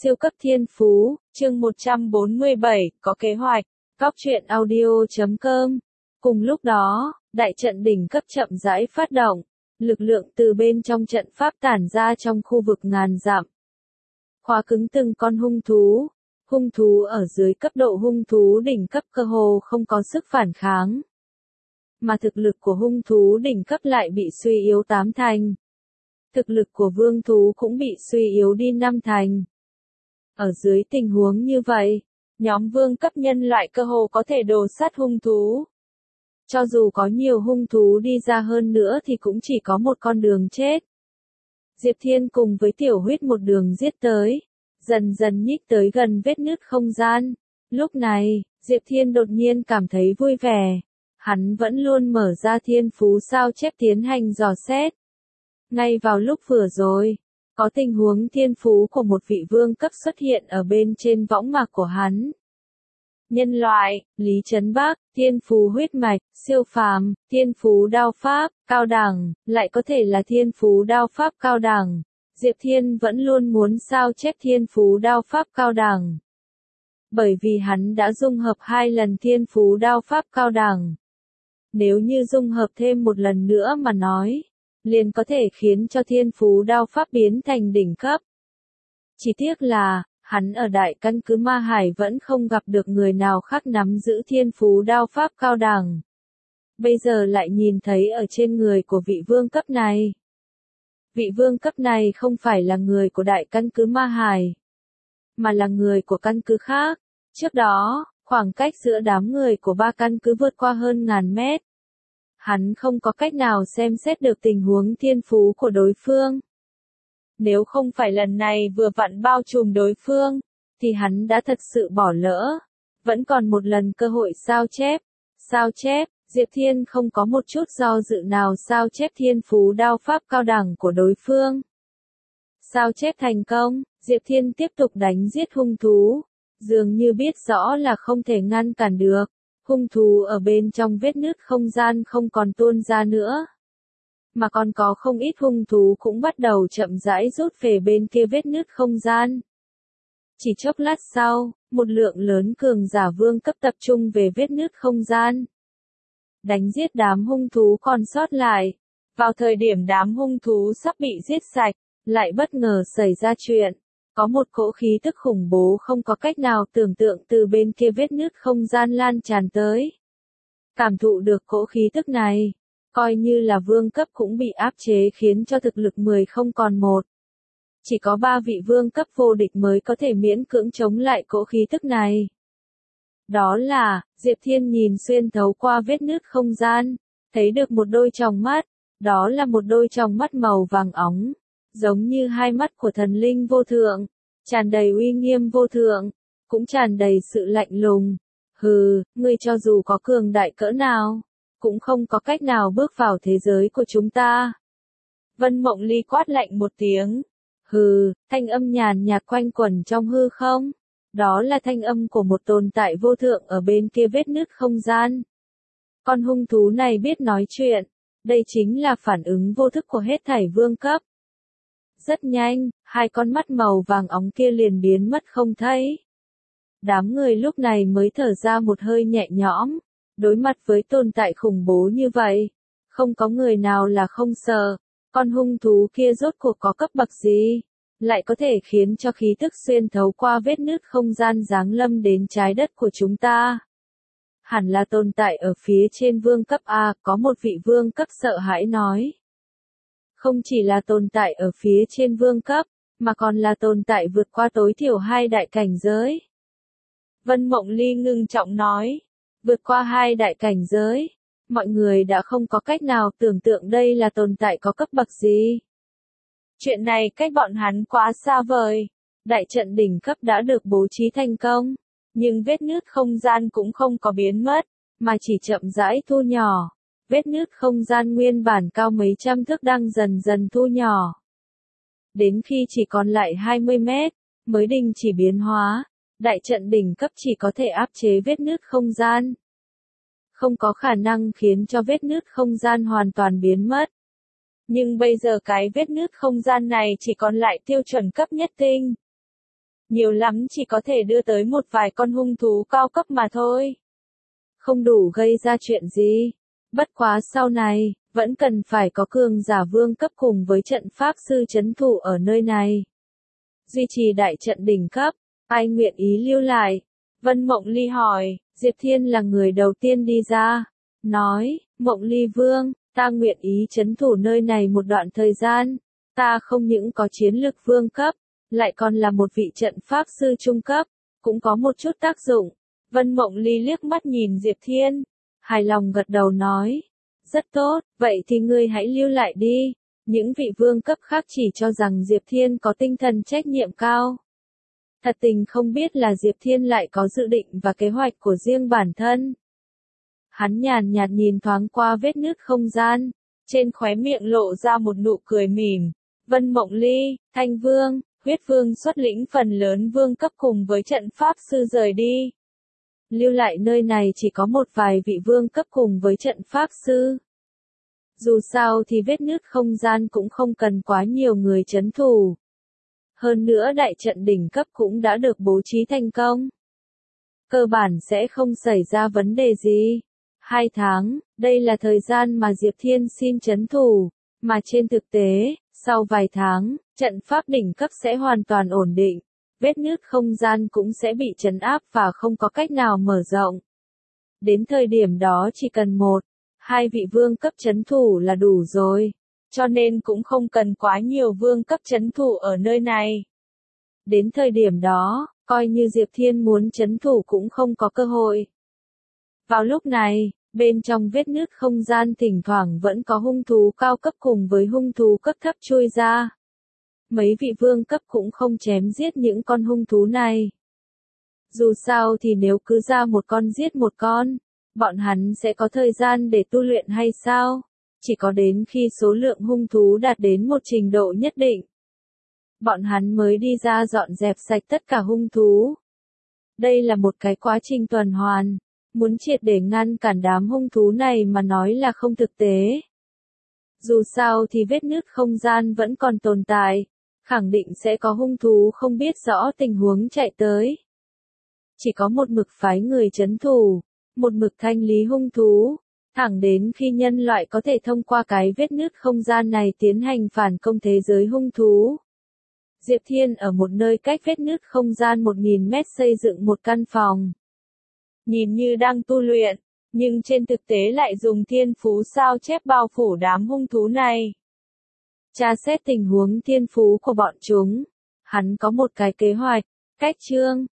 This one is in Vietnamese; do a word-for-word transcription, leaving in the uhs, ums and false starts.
Siêu cấp thiên phú, chương một trăm bốn mươi bảy, có kế hoạch, góc truyện audio chấm com. Cùng lúc đó, đại trận đỉnh cấp chậm rãi phát động, lực lượng từ bên trong trận pháp tản ra trong khu vực ngàn dặm. Khóa cứng từng con hung thú, hung thú ở dưới cấp độ hung thú đỉnh cấp cơ hồ không có sức phản kháng. Mà thực lực của hung thú đỉnh cấp lại bị suy yếu tám thành. Thực lực của vương thú cũng bị suy yếu đi năm thành. Ở dưới tình huống như vậy, nhóm vương cấp nhân loại cơ hồ có thể đồ sát hung thú. Cho dù có nhiều hung thú đi ra hơn nữa thì cũng chỉ có một con đường chết. Diệp Thiên cùng với Tiểu Huyết một đường giết tới, dần dần nhích tới gần vết nứt không gian. Lúc này, Diệp Thiên đột nhiên cảm thấy vui vẻ. Hắn vẫn luôn mở ra thiên phú sao chép tiến hành dò xét. Ngay vào lúc vừa rồi, có tình huống thiên phú của một vị vương cấp xuất hiện ở bên trên võng mạc của hắn. Nhân loại, Lý Trấn Bắc, thiên phú huyết mạch, siêu phàm, thiên phú đao pháp, cao đẳng, lại có thể là thiên phú đao pháp cao đẳng. Diệp Thiên vẫn luôn muốn sao chép thiên phú đao pháp cao đẳng. Bởi vì hắn đã dung hợp hai lần thiên phú đao pháp cao đẳng. Nếu như dung hợp thêm một lần nữa mà nói, liền có thể khiến cho thiên phú đao pháp biến thành đỉnh cấp. Chỉ tiếc là, hắn ở đại căn cứ Ma Hải vẫn không gặp được người nào khác nắm giữ thiên phú đao pháp cao đẳng. Bây giờ lại nhìn thấy ở trên người của vị vương cấp này. Vị vương cấp này không phải là người của đại căn cứ Ma Hải, mà là người của căn cứ khác. Trước đó, khoảng cách giữa đám người của ba căn cứ vượt qua hơn ngàn mét. Hắn không có cách nào xem xét được tình huống thiên phú của đối phương. Nếu không phải lần này vừa vặn bao trùm đối phương, thì hắn đã thật sự bỏ lỡ. Vẫn còn một lần cơ hội sao chép. Sao chép, Diệp Thiên không có một chút do dự nào sao chép thiên phú đao pháp cao đẳng của đối phương. Sao chép thành công, Diệp Thiên tiếp tục đánh giết hung thú. Dường như biết rõ là không thể ngăn cản được. Hung thú ở bên trong vết nứt không gian không còn tuôn ra nữa. Mà còn có không ít hung thú cũng bắt đầu chậm rãi rút về bên kia vết nứt không gian. Chỉ chốc lát sau, một lượng lớn cường giả vương cấp tập trung về vết nứt không gian. Đánh giết đám hung thú còn sót lại. Vào thời điểm đám hung thú sắp bị giết sạch, lại bất ngờ xảy ra chuyện. Có một cỗ khí tức khủng bố không có cách nào tưởng tượng từ bên kia vết nứt không gian lan tràn tới. Cảm thụ được cỗ khí tức này, coi như là vương cấp cũng bị áp chế khiến cho thực lực mười không còn một. Chỉ có ba vị vương cấp vô địch mới có thể miễn cưỡng chống lại cỗ khí tức này. Đó là, Diệp Thiên nhìn xuyên thấu qua vết nứt không gian, thấy được một đôi tròng mắt, đó là một đôi tròng mắt màu vàng óng. Giống như hai mắt của thần linh vô thượng, tràn đầy uy nghiêm vô thượng, cũng tràn đầy sự lạnh lùng. Hừ, ngươi cho dù có cường đại cỡ nào, cũng không có cách nào bước vào thế giới của chúng ta. Vân Mộng Ly quát lạnh một tiếng. Hừ, thanh âm nhàn nhạt quanh quẩn trong hư không. Đó là thanh âm của một tồn tại vô thượng ở bên kia vết nứt không gian. Con hung thú này biết nói chuyện. Đây chính là phản ứng vô thức của hết thảy vương cấp. Rất nhanh, hai con mắt màu vàng óng kia liền biến mất không thấy. Đám người lúc này mới thở ra một hơi nhẹ nhõm. Đối mặt với tồn tại khủng bố như vậy, không có người nào là không sợ. Con hung thú kia rốt cuộc có cấp bậc gì, lại có thể khiến cho khí tức xuyên thấu qua vết nứt không gian giáng lâm đến trái đất của chúng ta. Hẳn là tồn tại ở phía trên vương cấp A, có một vị vương cấp sợ hãi nói. Không chỉ là tồn tại ở phía trên vương cấp, mà còn là tồn tại vượt qua tối thiểu hai đại cảnh giới. Vân Mộng Ly ngưng trọng nói, vượt qua hai đại cảnh giới, mọi người đã không có cách nào tưởng tượng đây là tồn tại có cấp bậc gì. Chuyện này cách bọn hắn quá xa vời, đại trận đỉnh cấp đã được bố trí thành công, nhưng vết nứt không gian cũng không có biến mất, mà chỉ chậm rãi thu nhỏ. Vết nứt không gian nguyên bản cao mấy trăm thước đang dần dần thu nhỏ. Đến khi chỉ còn lại hai mươi mét, mới đình chỉ biến hóa, đại trận đỉnh cấp chỉ có thể áp chế vết nứt không gian. Không có khả năng khiến cho vết nứt không gian hoàn toàn biến mất. Nhưng bây giờ cái vết nứt không gian này chỉ còn lại tiêu chuẩn cấp nhất tinh. nhiều lắm chỉ có thể đưa tới một vài con hung thú cao cấp mà thôi. Không đủ gây ra chuyện gì. Bất quá sau này, vẫn cần phải có cường giả vương cấp cùng với trận pháp sư trấn thủ ở nơi này. Duy trì đại trận đỉnh cấp, ai nguyện ý lưu lại? Vân Mộng Ly hỏi, Diệp Thiên là người đầu tiên đi ra. Nói, Mộng Ly Vương, ta nguyện ý trấn thủ nơi này một đoạn thời gian. Ta không những có chiến lực vương cấp, lại còn là một vị trận pháp sư trung cấp, cũng có một chút tác dụng. Vân Mộng Ly liếc mắt nhìn Diệp Thiên, hài lòng gật đầu nói, rất tốt, vậy thì ngươi hãy lưu lại đi. Những vị vương cấp khác chỉ cho rằng Diệp Thiên có tinh thần trách nhiệm cao. Thật tình không biết là Diệp Thiên lại có dự định và kế hoạch của riêng bản thân. Hắn nhàn nhạt nhìn thoáng qua vết nứt không gian, trên khóe miệng lộ ra một nụ cười mỉm. Vân Mộng Ly, Thanh Vương, Huyết Vương xuất lĩnh phần lớn vương cấp cùng với trận pháp sư rời đi. Lưu lại nơi này chỉ có một vài vị vương cấp cùng với trận pháp sư. Dù sao thì vết nứt không gian cũng không cần quá nhiều người trấn thủ. Hơn nữa đại trận đỉnh cấp cũng đã được bố trí thành công. Cơ bản sẽ không xảy ra vấn đề gì. Hai tháng, đây là thời gian mà Diệp Thiên xin trấn thủ, mà trên thực tế, sau vài tháng, trận pháp đỉnh cấp sẽ hoàn toàn ổn định. Vết nứt không gian cũng sẽ bị trấn áp và không có cách nào mở rộng. Đến thời điểm đó chỉ cần một, hai vị vương cấp trấn thủ là đủ rồi, cho nên cũng không cần quá nhiều vương cấp trấn thủ ở nơi này. Đến thời điểm đó, coi như Diệp Thiên muốn trấn thủ cũng không có cơ hội. Vào lúc này, bên trong vết nứt không gian thỉnh thoảng vẫn có hung thú cao cấp cùng với hung thú cấp thấp chui ra. Mấy vị vương cấp cũng không chém giết những con hung thú này. Dù sao thì nếu cứ ra một con giết một con, bọn hắn sẽ có thời gian để tu luyện hay sao? Chỉ có đến khi số lượng hung thú đạt đến một trình độ nhất định, bọn hắn mới đi ra dọn dẹp sạch tất cả hung thú. Đây là một cái quá trình tuần hoàn, muốn triệt để ngăn cản đám hung thú này mà nói là không thực tế. Dù sao thì vết nứt không gian vẫn còn tồn tại, khẳng định sẽ có hung thú không biết rõ tình huống chạy tới. Chỉ có một mực phái người trấn thủ, một mực thanh lý hung thú, thẳng đến khi nhân loại có thể thông qua cái vết nứt không gian này tiến hành phản công thế giới hung thú. Diệp Thiên ở một nơi cách vết nứt không gian một nghìn mét xây dựng một căn phòng. Nhìn như đang tu luyện, nhưng trên thực tế lại dùng thiên phú sao chép bao phủ đám hung thú này. Tra xét tình huống thiên phú của bọn chúng, hắn có một cái kế hoạch, cách chương,